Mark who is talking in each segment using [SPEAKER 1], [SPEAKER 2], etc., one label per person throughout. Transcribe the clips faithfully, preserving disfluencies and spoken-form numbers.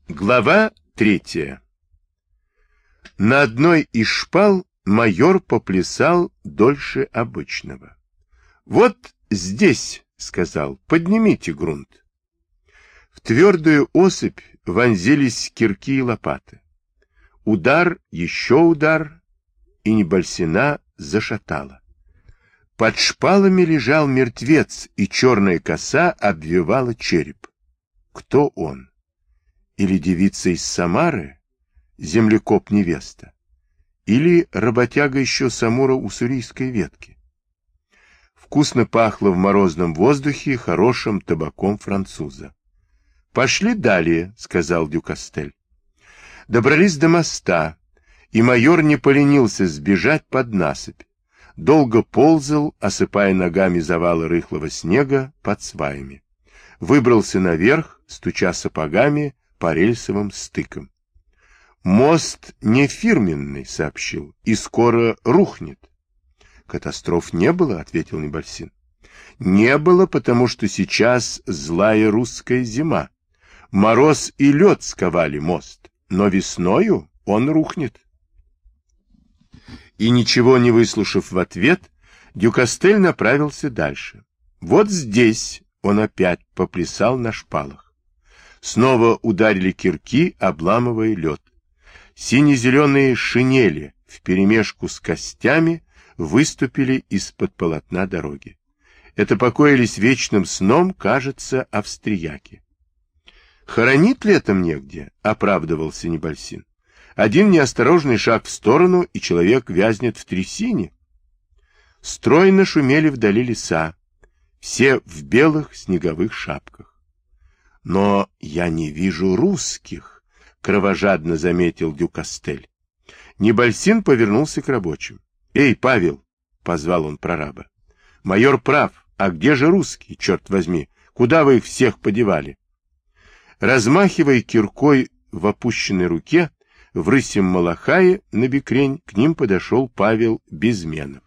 [SPEAKER 1] Глава третья. На одной из шпал майор поплясал дольше обычного. «Вот здесь, — сказал, — поднимите грунт». В твердую осыпь вонзились кирки и лопаты. Удар, еще удар, и Небольсина зашатала. Под шпалами лежал мертвец, и черная коса обвивала череп. Кто он? Или девица из Самары, землекоп-невеста, или работяга еще с амуро-уссурийской ветки. Вкусно пахло в морозном воздухе хорошим табаком француза. «Пошли далее», — сказал Дюкастель. Добрались до моста, и майор не поленился сбежать под насыпь. Долго ползал, осыпая ногами завалы рыхлого снега под сваями. Выбрался наверх, стуча сапогами по рельсовым стыкам. «Мост не фирменный», — сообщил, — «и скоро рухнет». «Катастроф не было», — ответил Небольсин. «Не было, потому что сейчас злая русская зима. Мороз и лед сковали мост, но весною он рухнет». И ничего не выслушав в ответ, Дюкастель направился дальше. Вот здесь он опять поплясал на шпалах. Снова ударили кирки, обламывая лед. Сине-зеленые шинели вперемешку с костями выступили из-под полотна дороги. Это покоились вечным сном, кажется, австрияки. «Хоронить летом негде», — оправдывался Небольсин. «Один неосторожный шаг в сторону, и человек вязнет в трясине». Стройно шумели вдали леса, все в белых снеговых шапках. «Но я не вижу русских», — кровожадно заметил Дюкастель. Небольсин повернулся к рабочим. «Эй, Павел!» — позвал он прораба. «Майор прав. А где же русские, черт возьми? Куда вы их всех подевали?» Размахивая киркой в опущенной руке, в рысем малахае на бекрень к ним подошел Павел Безменов.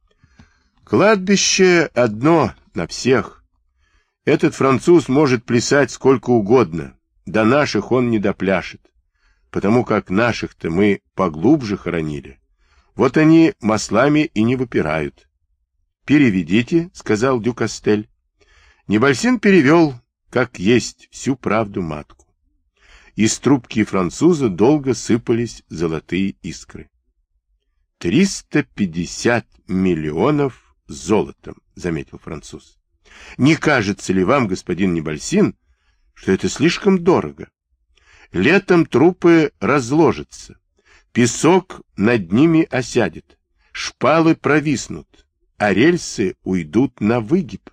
[SPEAKER 1] «Кладбище одно на всех. Этот француз может плясать сколько угодно, до наших он не допляшет, потому как наших-то мы поглубже хоронили. Вот они маслами и не выпирают». «Переведите», — сказал Дюкастель. Небольсин перевел, как есть, всю правду матку. Из трубки француза долго сыпались золотые искры. «Триста пятьдесят миллионов золотом», — заметил француз. «Не кажется ли вам, господин Небольсин, что это слишком дорого? Летом трупы разложатся, песок над ними осядет, шпалы провиснут, а рельсы уйдут на выгиб».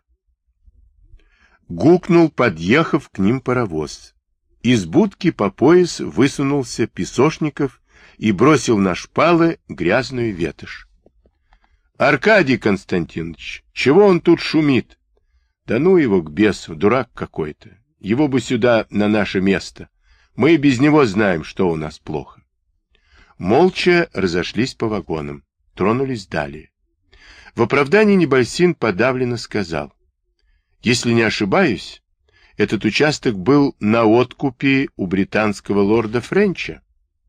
[SPEAKER 1] Гукнул, подъехав к ним паровоз. Из будки по пояс высунулся Песошников и бросил на шпалы грязную ветошь. «Аркадий Константинович, чего он тут шумит?» «Да ну его к бесу, дурак какой-то. Его бы сюда, на наше место. Мы и без него знаем, что у нас плохо». Молча разошлись по вагонам, тронулись далее. В оправдании Небольсин подавленно сказал: «Если не ошибаюсь, этот участок был на откупе у британского лорда Френча».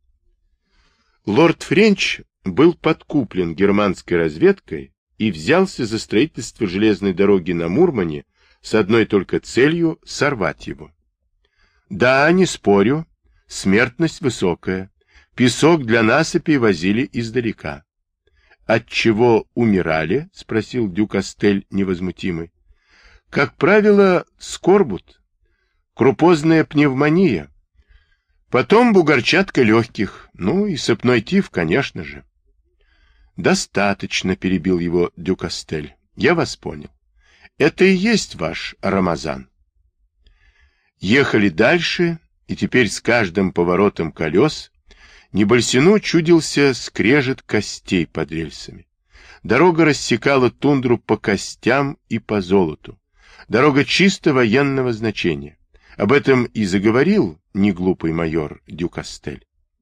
[SPEAKER 1] Лорд Френч был подкуплен германской разведкой и взялся за строительство железной дороги на Мурмане с одной только целью — сорвать его. «Да, не спорю, смертность высокая, песок для насыпи возили издалека». «От чего умирали?» — спросил Дюкастель невозмутимый. «Как правило, скорбут, крупозная пневмония, потом бугорчатка легких, ну и сыпной тиф, конечно же». «Достаточно», — перебил его Дюкастель. «Я вас понял. Это и есть ваш Рамазан». Ехали дальше, и теперь с каждым поворотом колес Небольсину чудился скрежет костей под рельсами. Дорога рассекала тундру по костям и по золоту. Дорога чисто военного значения. Об этом и заговорил неглупый майор Дюкастель.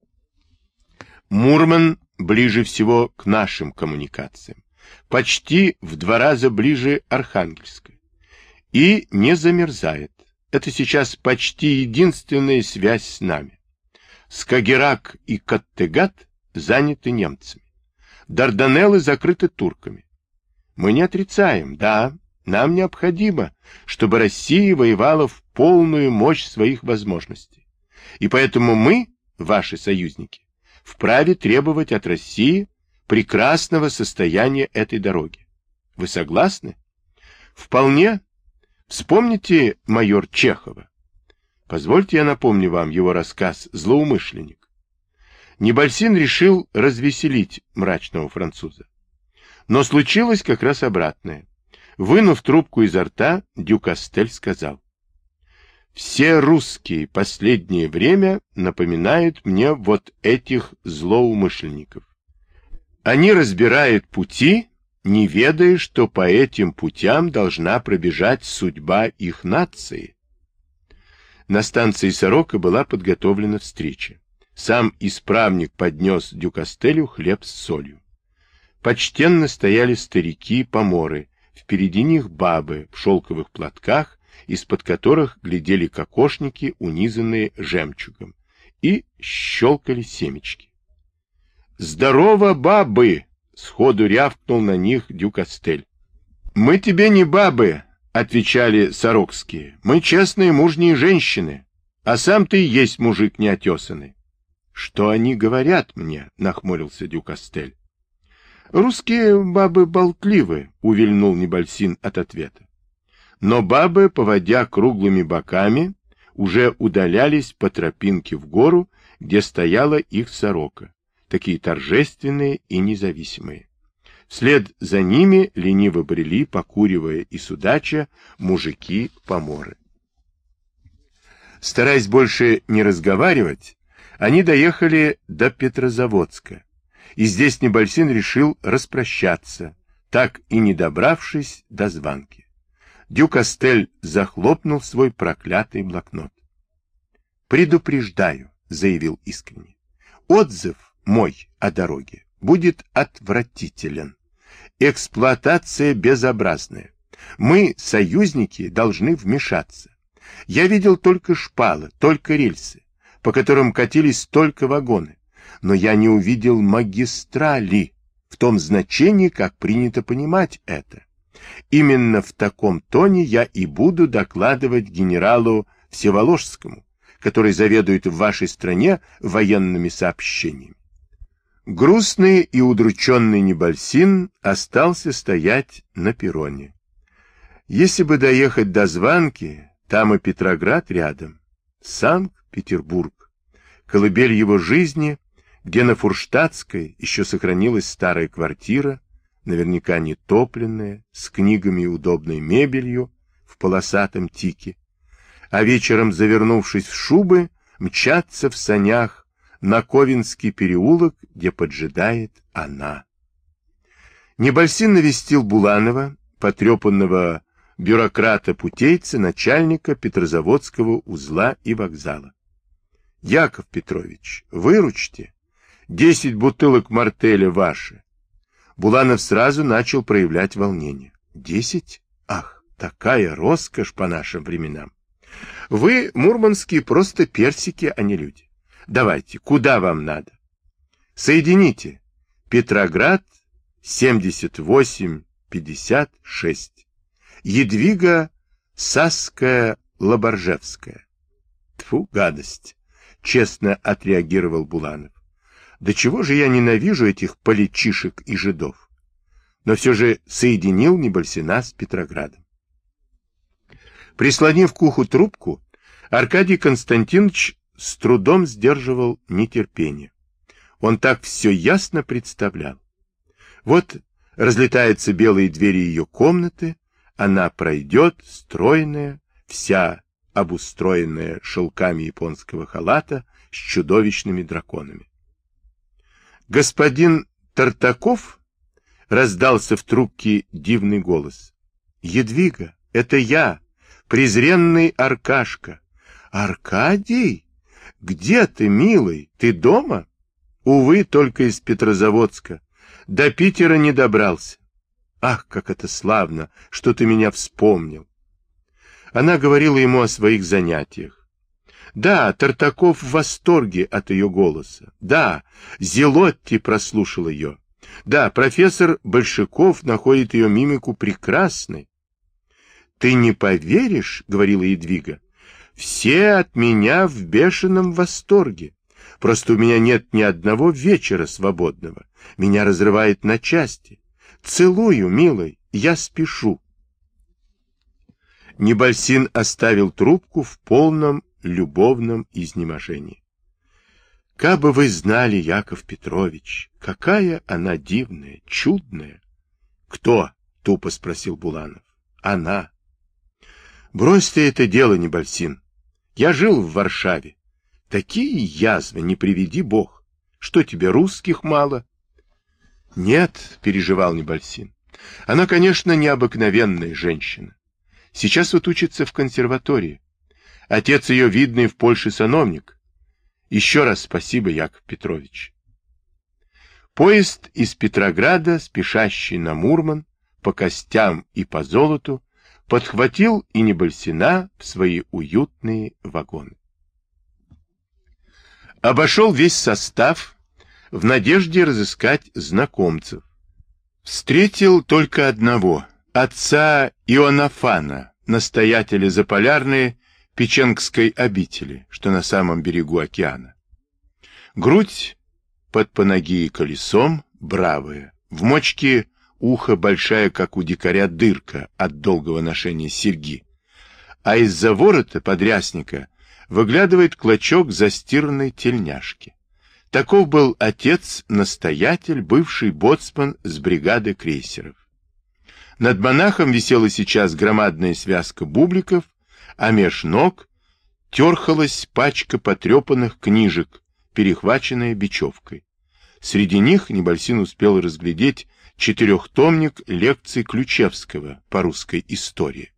[SPEAKER 1] Мурман ближе всего к нашим коммуникациям, почти в два раза ближе Архангельской, и не замерзает. — это сейчас почти единственная связь с нами. Скагеррак и Каттегат заняты немцами. Дарданеллы закрыты турками. Мы не отрицаем, да, нам необходимо, чтобы Россия воевала в полную мощь своих возможностей. И поэтому мы, ваши союзники, вправе требовать от России прекрасного состояния этой дороги. Вы согласны? Вполне. Вспомните майор Чехова. Позвольте я напомню вам его рассказ «Злоумышленник». Небольсин решил развеселить мрачного француза. Но случилось как раз обратное. Вынув трубку изо рта, Дюкастель сказал: «Все русские последнее время напоминают мне вот этих злоумышленников. Они разбирают пути, не ведая, что по этим путям должна пробежать судьба их нации». На станции Сорока была подготовлена встреча. Сам исправник поднес Дюкастелю хлеб с солью. Почтенно стояли старики-поморы, впереди них бабы в шелковых платках, из-под которых глядели кокошники, унизанные жемчугом, и щелкали семечки. «Здорово, бабы!» — сходу рявкнул на них Дюкастель. «Мы тебе не бабы!» — отвечали сорокские. «Мы честные мужние женщины, а сам ты и есть мужик неотесанный». «Что они говорят мне?» — нахмурился Дюкастель. «Русские бабы болтливы», — увильнул Небольсин от ответа. Но бабы, поводя круглыми боками, уже удалялись по тропинке в гору, где стояла их сорока, такие торжественные и независимые. Вслед за ними лениво брели, покуривая и судача, мужики-поморы. Стараясь больше не разговаривать, они доехали до Петрозаводска, и здесь Небольсин решил распрощаться, так и не добравшись до Званки. Дюкастель захлопнул свой проклятый блокнот. «Предупреждаю», — заявил искренне, — «отзыв мой о дороге будет отвратителен. Эксплуатация безобразная. Мы, союзники, должны вмешаться. Я видел только шпалы, только рельсы, по которым катились только вагоны, но я не увидел магистрали в том значении, как принято понимать это. Именно в таком тоне я и буду докладывать генералу Всеволожскому, который заведует в вашей стране военными сообщениями». Грустный и удрученный Небольсин остался стоять на перроне. Если бы доехать до Званки, там и Петроград рядом, Санкт-Петербург, колыбель его жизни, где на Фурштадтской еще сохранилась старая квартира, наверняка нетопленная, с книгами и удобной мебелью в полосатом тике, а вечером, завернувшись в шубы, мчаться в санях на Ковенский переулок, где поджидает она. Небольсин навестил Буланова, потрепанного бюрократа-путейца, начальника Петрозаводского узла и вокзала. — Яков Петрович, выручьте, десять бутылок мартеля ваши. Буланов сразу начал проявлять волнение. — Десять? Ах, такая роскошь по нашим временам. Вы, мурманские, просто персики, а не люди. Давайте, куда вам надо? Соедините. Петроград, семьдесят восемь пятьдесят шесть. Едвига Сасская Лоборжевская. Тьфу, гадость, честно отреагировал Буланов. Да чего же я ненавижу этих политчишек и жидов? Но все же соединил Небольсина с Петроградом. Прислонив к уху трубку, Аркадий Константинович с трудом сдерживал нетерпение. Он так все ясно представлял. Вот разлетаются белые двери ее комнаты, она пройдет, стройная, вся обустроенная шелками японского халата с чудовищными драконами. «Господин Тартаков?» — раздался в трубке дивный голос. «Едвига, это я, презренный Аркашка». «Аркадий? Где ты, милый? Ты дома?» «Увы, только из Петрозаводска. До Питера не добрался». «Ах, как это славно, что ты меня вспомнил!» Она говорила ему о своих занятиях. Да, Тартаков в восторге от ее голоса. Да, Зелотти прослушал ее. Да, профессор Большаков находит ее мимику прекрасной. «Ты не поверишь, — говорила Едвига, — все от меня в бешеном восторге. Просто у меня нет ни одного вечера свободного. Меня разрывает на части. Целую, милый, я спешу». Небольсин оставил трубку в полном любовном изнеможении. «Кабы вы знали, Яков Петрович, какая она дивная, чудная!» «Кто?» — тупо спросил Буланов. «Она». «Брось ты это дело, Небольсин. Я жил в Варшаве. Такие язвы, не приведи Бог. Что тебе, русских мало?» «Нет», — переживал Небольсин. «Она, конечно, необыкновенная женщина. Сейчас вот учится в консерватории. Отец ее видный в Польше сановник. Еще раз спасибо, Яков Петрович». Поезд из Петрограда, спешащий на Мурман, по костям и по золоту, подхватил и Небольсина в свои уютные вагоны. Обошел весь состав в надежде разыскать знакомцев. Встретил только одного, отца Иоаннафана, настоятеля Заполярной Печенгской обители, что на самом берегу океана. Грудь под панагией колесом, бравая, в мочке ухо большая, как у дикаря, дырка от долгого ношения серьги, а из-за ворота подрясника выглядывает клочок застиранной тельняшки. Таков был отец-настоятель, бывший боцман с бригады крейсеров. Над монахом висела сейчас громадная связка бубликов, а меж ног терхалась пачка потрепанных книжек, перехваченная бечевкой. Среди них Небольсин успел разглядеть четырехтомник лекций Ключевского по русской истории.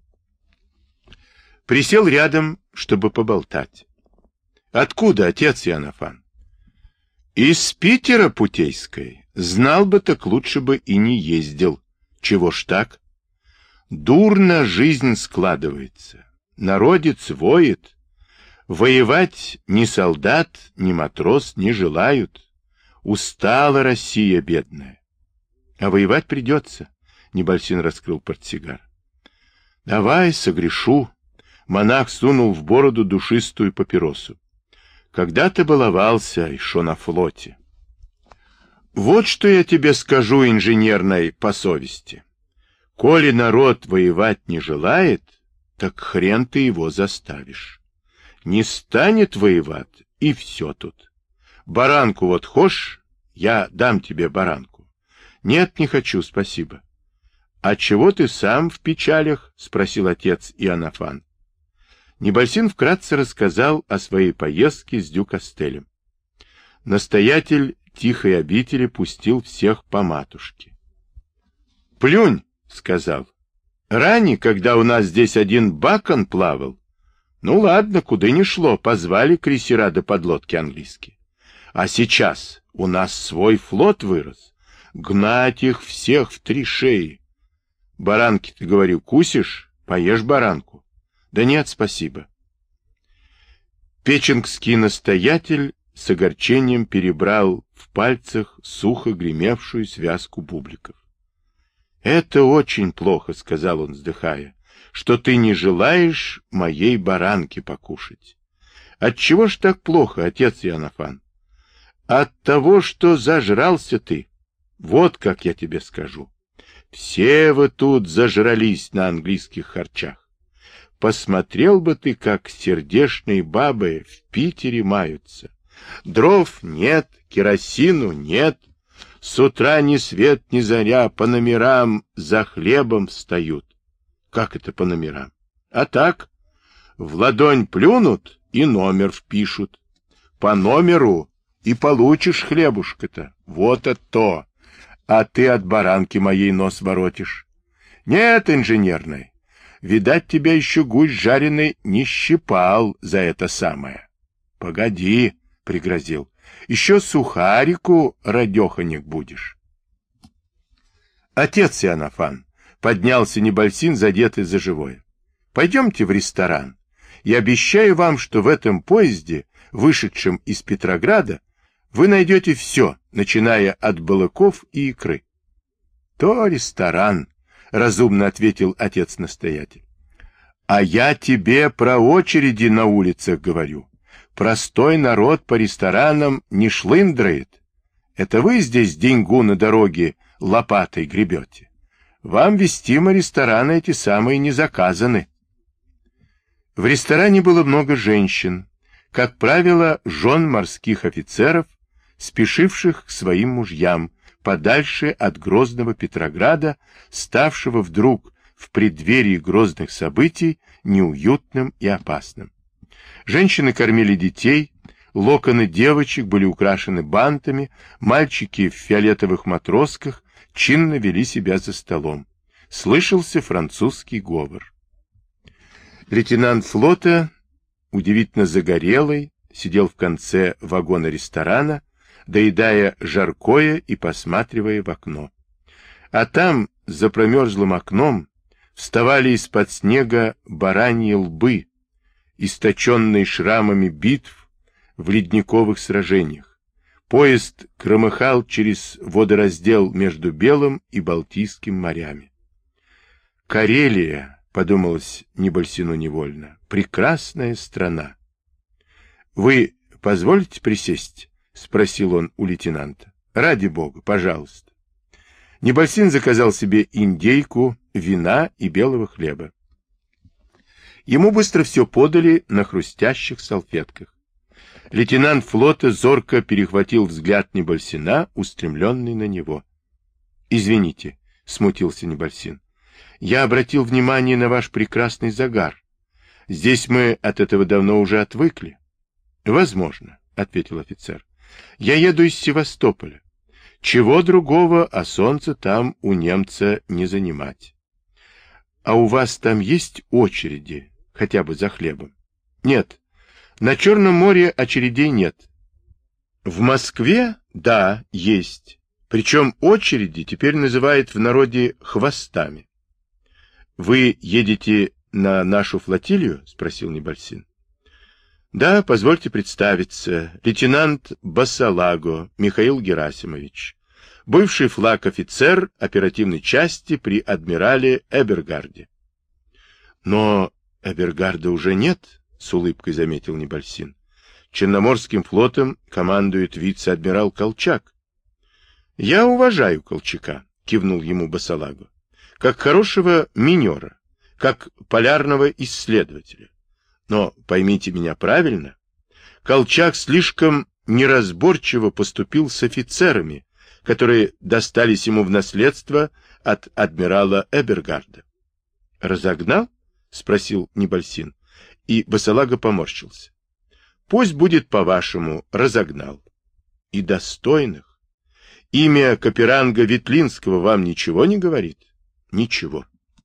[SPEAKER 1] Присел рядом, чтобы поболтать. «Откуда, отец Иоаннафан?» «Из Питера Путейской. Знал бы, так лучше бы и не ездил. Чего ж так? Дурно жизнь складывается. Народец воет. Воевать ни солдат, ни матрос не желают. Устала Россия бедная. А воевать придется». Небольсин раскрыл портсигар. «Давай, согрешу». Монах сунул в бороду душистую папиросу. «Когда ты баловался, еще на флоте?» «Вот что я тебе скажу, инженерной, по совести. Коли народ воевать не желает, так хрен ты его заставишь. Не станет воевать, и все тут. Баранку вот хошь, я дам тебе баранку». «Нет, не хочу, спасибо». «А чего ты сам в печалях?» — спросил отец Иоаннафан. Небольсин вкратце рассказал о своей поездке с Дюкастелем. Настоятель тихой обители пустил всех по матушке. «Плюнь», — сказал. «Ранее, когда у нас здесь один бакон плавал, ну ладно, куда ни шло, позвали крейсера до подлодки английские. А сейчас у нас свой флот вырос. Гнать их всех в три шеи. Баранки, ты, говорю, кусишь? Поешь баранку». «Да нет, спасибо». Печенгский настоятель с огорчением перебрал в пальцах сухо гремевшую связку бубликов. «Это очень плохо, — сказал он, вздыхая, — что ты не желаешь моей баранки покушать». «Отчего ж так плохо, отец Иоаннафан?» «От того, что зажрался ты. Вот как я тебе скажу. Все вы тут зажрались на английских харчах. Посмотрел бы ты, как сердечные бабы в Питере маются. Дров нет, керосину нет. С утра ни свет ни заря по номерам за хлебом встают». «Как это по номерам?» «А так, в ладонь плюнут и номер впишут. По номеру и получишь хлебушка-то. Вот это то. А ты от баранки моей нос воротишь. Нет, инженерной. Видать, тебя еще гусь жареный не щипал за это самое». «Погоди», — пригрозил, — «еще сухарику радеханик будешь». «Отец Иоаннафан», — поднялся Небольсин, задетый за живое, — Пойдемте в ресторан. Я обещаю вам, что в этом поезде, вышедшем из Петрограда, вы найдете все, начиная от балыков и икры. То ресторан, разумно ответил отец-настоятель. А я тебе про очереди на улицах говорю. Простой народ по ресторанам не шлындрает. Это вы здесь деньгу на дороге лопатой гребете. Вам вестимо рестораны эти самые не заказаны. В ресторане было много женщин, как правило, жен морских офицеров, спешивших к своим мужьям, подальше от грозного Петрограда, ставшего вдруг в преддверии грозных событий неуютным и опасным. Женщины кормили детей, локоны девочек были украшены бантами, мальчики в фиолетовых матросках чинно вели себя за столом. Слышался французский говор. Лейтенант флота, удивительно загорелый, сидел в конце вагона ресторана, доедая жаркое и посматривая в окно. А там, за промерзлым окном, вставали из-под снега бараньи лбы, источенные шрамами битв в ледниковых сражениях. Поезд громыхал через водораздел между Белым и Балтийским морями. Карелия, подумалось Небольсину невольно, прекрасная страна. — Вы позволите присесть? — спросил он у лейтенанта. — Ради бога, пожалуйста. Небольсин заказал себе индейку, вина и белого хлеба. Ему быстро все подали на хрустящих салфетках. Лейтенант флота зорко перехватил взгляд Небольсина, устремленный на него. — Извините, — смутился Небольсин. — Я обратил внимание на ваш прекрасный загар. Здесь мы от этого давно уже отвыкли. — Возможно, — ответил офицер. — Я еду из Севастополя. Чего другого, а солнце там у немца не занимать. — А у вас там есть очереди, хотя бы за хлебом? — Нет. На Черном море очередей нет. В Москве, да, есть. Причем очереди теперь называют в народе хвостами. — Вы едете на нашу флотилию? — спросил Небольсин. — Да, позвольте представиться. Лейтенант Басалаго Михаил Герасимович, бывший флаг-офицер оперативной части при адмирале Эбергарде. — Но Эбергарда уже нет, — с улыбкой заметил Небольсин. — Черноморским флотом командует вице-адмирал Колчак. — Я уважаю Колчака, — кивнул ему Басалаго, — как хорошего минера, как полярного исследователя. Но поймите меня правильно, Колчак слишком неразборчиво поступил с офицерами, которые достались ему в наследство от адмирала Эбергарда. — Разогнал? — спросил Небольсин, и Басалаго поморщился. — Пусть будет по-вашему, разогнал. — И достойных. Имя Каперанга Ветлинского вам ничего не говорит? — Ничего.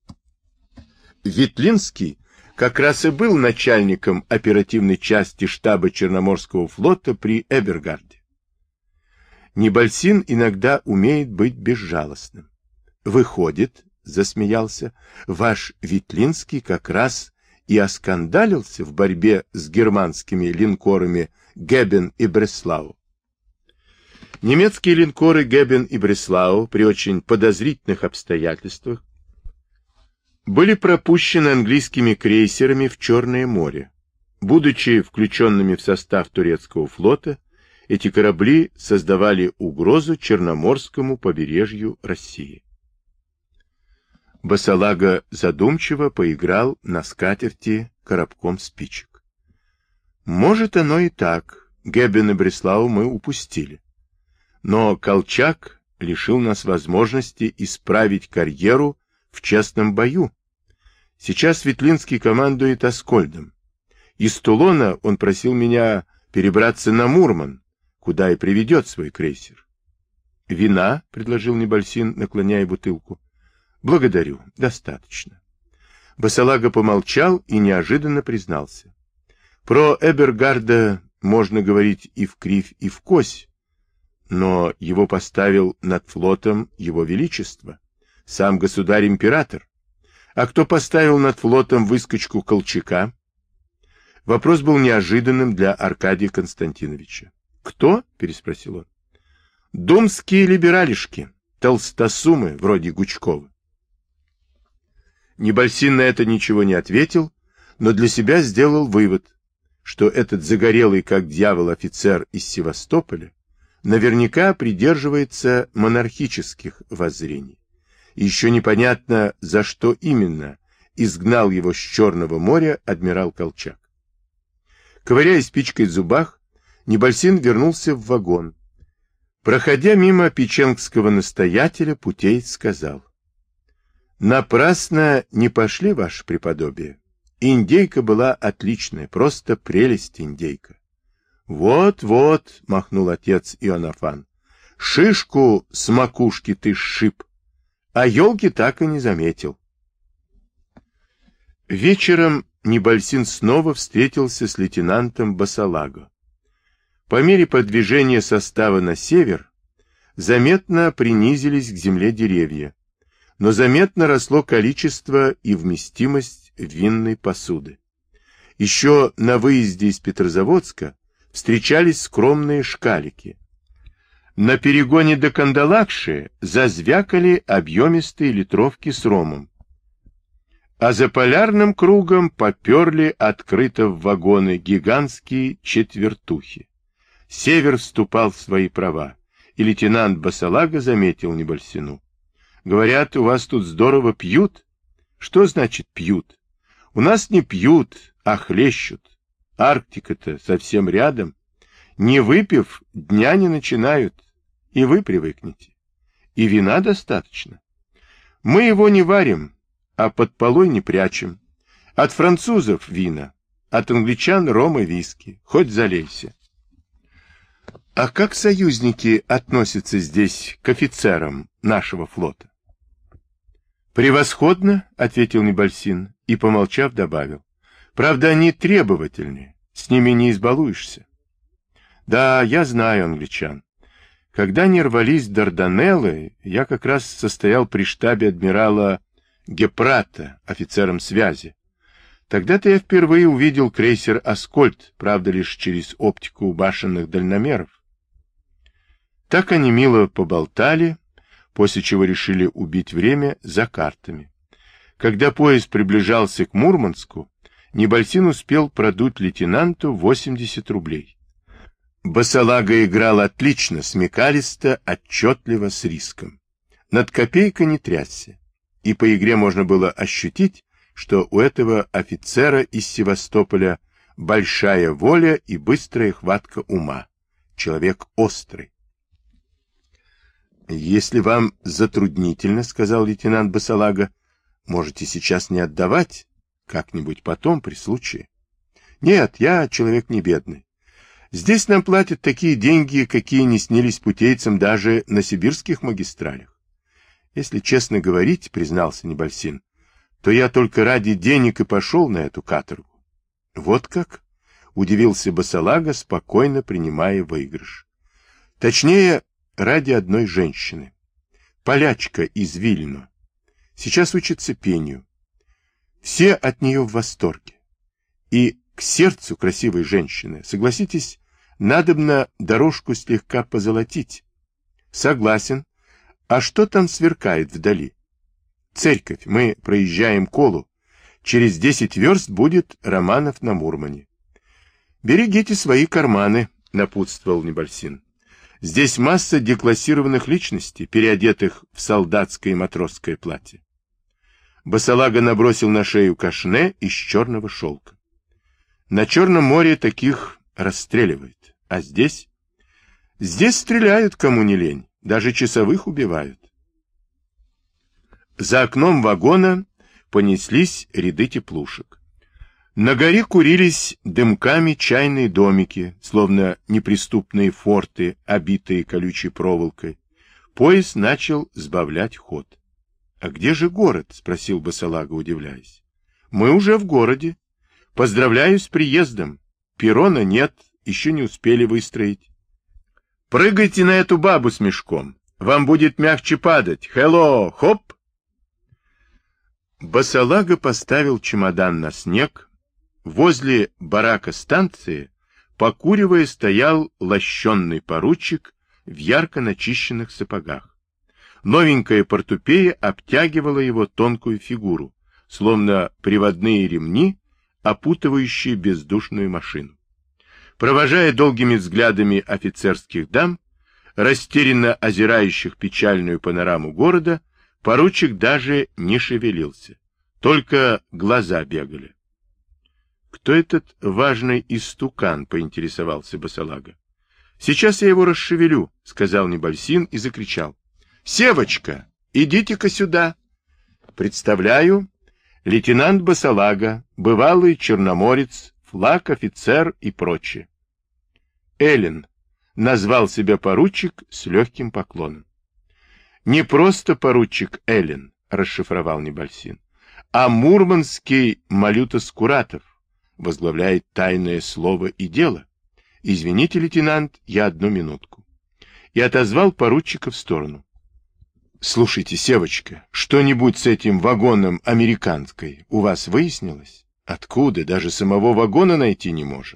[SPEAKER 1] Ветлинский как раз и был начальником оперативной части штаба Черноморского флота при Эбергарде. Небольсин иногда умеет быть безжалостным. Выходит, — засмеялся, — ваш Ветлинский как раз и оскандалился в борьбе с германскими линкорами Гебен и Бреслау. Немецкие линкоры Гебен и Бреслау при очень подозрительных обстоятельствах были пропущены английскими крейсерами в Черное море. Будучи включенными в состав турецкого флота, эти корабли создавали угрозу Черноморскому побережью России. Басалаго задумчиво поиграл на скатерти коробком спичек. Может, оно и так, Гебен и Бреслау мы упустили. Но Колчак лишил нас возможности исправить карьеру в честном бою. Сейчас Ветлинский командует Аскольдом. Из Тулона он просил меня перебраться на Мурман, куда и приведет свой крейсер. — Вина? — предложил Небольсин, наклоняя бутылку. — Благодарю, достаточно. Басалаго помолчал и неожиданно признался. — Про Эбергарда можно говорить и в кривь, и в кось, но его поставил над флотом его величество, сам государь-император. А кто поставил над флотом выскочку Колчака? Вопрос был неожиданным для Аркадия Константиновича. Кто? Переспросил он. Думские либералишки, толстосумы вроде Гучкова. Небольсин на это ничего не ответил, но для себя сделал вывод, что этот загорелый как дьявол офицер из Севастополя наверняка придерживается монархических воззрений. И еще непонятно, за что именно изгнал его с Черного моря адмирал Колчак. Ковыряя спичкой в зубах, Небольсин вернулся в вагон. Проходя мимо печенгского настоятеля, путеец сказал: «Напрасно не пошли, ваше преподобие. Индейка была отличная, просто прелесть индейка». «Вот-вот», — махнул отец Иоаннафан, — «шишку с макушки ты сшиб, а елки так и не заметил». Вечером Небольсин снова встретился с лейтенантом Басалаго. По мере продвижения состава на север заметно принизились к земле деревья, но заметно росло количество и вместимость винной посуды. Еще на выезде из Петрозаводска встречались скромные шкалики. На перегоне до Кандалакши зазвякали объемистые литровки с ромом. А за полярным кругом поперли открыто в вагоны гигантские четвертухи. Север вступал в свои права, и лейтенант Басалаго заметил Небольсину: «Говорят, у вас тут здорово пьют». «Что значит пьют? У нас не пьют, а хлещут. Арктика-то совсем рядом. Не выпив, дня не начинают, и вы привыкнете. И вина достаточно. Мы его не варим, а под полой не прячем. От французов вина, от англичан ром и виски, хоть залейся». «А как союзники относятся здесь к офицерам нашего флота?» «Превосходно», — ответил Небольсин и, помолчав, добавил. «Правда, они требовательны, с ними не избалуешься». «Да, я знаю англичан. Когда они рвались в Дарданеллы, я как раз состоял при штабе адмирала Гепрата, офицером связи. Тогда-то я впервые увидел крейсер «Аскольд», правда, лишь через оптику башенных дальномеров». Так они мило поболтали, после чего решили убить время за картами. Когда поезд приближался к Мурманску, Небольсин успел продуть лейтенанту восемьдесят рублей. Басалаго играл отлично, смекалисто, отчетливо, с риском. Над копейкой не трясся, и по игре можно было ощутить, что у этого офицера из Севастополя большая воля и быстрая хватка ума. Человек острый. «Если вам затруднительно, — сказал лейтенант Басалаго, — можете сейчас не отдавать, как-нибудь потом, при случае». «Нет, я человек не бедный. Здесь нам платят такие деньги, какие не снились путейцам даже на сибирских магистралях. Если честно говорить, — признался Небольсин, — то я только ради денег и пошел на эту каторгу». «Вот как?» — удивился Басалаго, спокойно принимая выигрыш. «Точнее, ради одной женщины. Полячка из Вильно. Сейчас учится пению. Все от нее в восторге. И к сердцу красивой женщины, согласитесь, надобно дорожку слегка позолотить». «Согласен. А что там сверкает вдали?» «Церковь. Мы проезжаем Колу. Через десять верст будет Романов на Мурмане». «Берегите свои карманы», — напутствовал Небольсин. «Здесь масса деклассированных личностей, переодетых в солдатское и матросское платье». Басалаго набросил на шею кашне из черного шелка. «На Черном море таких расстреливают. А здесь?» «Здесь стреляют, кому не лень. Даже часовых убивают». За окном вагона понеслись ряды теплушек. На горе курились дымками чайные домики, словно неприступные форты, обитые колючей проволокой. Поезд начал сбавлять ход. «А где же город?» — спросил Басалаго, удивляясь. «Мы уже в городе. Поздравляю с приездом. Перрона нет, еще не успели выстроить. Прыгайте на эту бабу с мешком. Вам будет мягче падать. Хелло, хоп!» Босолага поставил чемодан на снег. Возле барака станции, покуривая, стоял лощенный поручик в ярко начищенных сапогах. Новенькая портупея обтягивала его тонкую фигуру, словно приводные ремни, опутывающие бездушную машину. Провожая долгими взглядами офицерских дам, растерянно озирающих печальную панораму города, поручик даже не шевелился, только глаза бегали. «Кто этот важный истукан?» — поинтересовался Босолага. «Сейчас я его расшевелю», — сказал Небольсин и закричал. «Севочка, идите-ка сюда!» «Представляю, лейтенант Босолага, бывалый черноморец, флаг, офицер и прочее». «Эллен», — назвал себя поручик с легким поклоном. «Не просто поручик Эллен», — расшифровал Небольсин, «а мурманский Малюта Скуратов возглавляет тайное слово и дело. Извините, лейтенант, я одну минутку». И отозвал поручика в сторону. «Слушайте, Севочка, что-нибудь с этим вагоном американской у вас выяснилось? Откуда? Даже самого вагона найти не можем».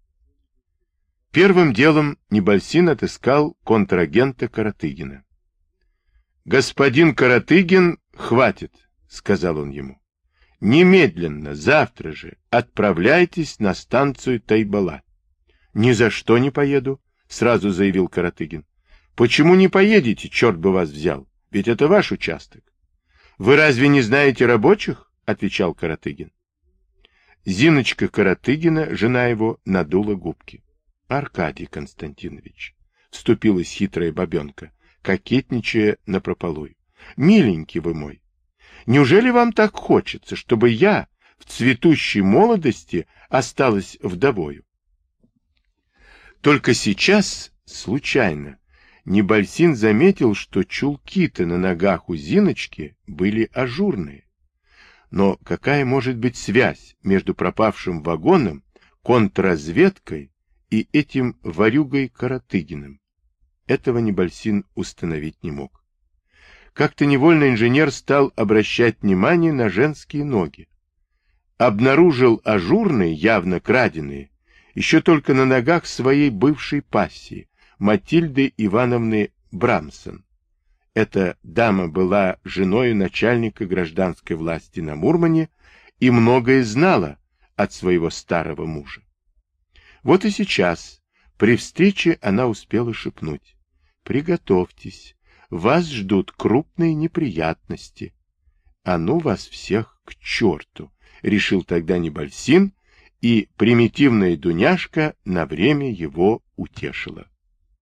[SPEAKER 1] Первым делом Небольсин отыскал контрагента Каратыгина. «Господин Каратыгин, хватит», — сказал он ему. «Немедленно, завтра же, отправляйтесь на станцию Тайбала». «Ни за что не поеду», — сразу заявил Каратыгин. «Почему не поедете, черт бы вас взял? Ведь это ваш участок». «Вы разве не знаете рабочих?» — отвечал Каратыгин. Зиночка Каратыгина, жена его, надула губки. «Аркадий Константинович», — вступилась хитрая бабенка, кокетничая напропалую, — «миленький вы мой, неужели вам так хочется, чтобы я в цветущей молодости осталась вдовою?» Только сейчас, случайно, Небольсин заметил, что чулки-то на ногах у Зиночки были ажурные. Но какая может быть связь между пропавшим вагоном, контрразведкой и этим ворюгой Каратыгиным? Этого Небольсин установить не мог. Как-то невольно инженер стал обращать внимание на женские ноги. Обнаружил ажурные, явно краденые, еще только на ногах своей бывшей пассии, Матильды Ивановны Брамсон. Эта дама была женой начальника гражданской власти на Мурмане и многое знала от своего старого мужа. Вот и сейчас, при встрече, она успела шепнуть: «Приготовьтесь, вас ждут крупные неприятности». «А ну вас всех к черту», — решил тогда Небольсин, и примитивная Дуняшка на время его утешила.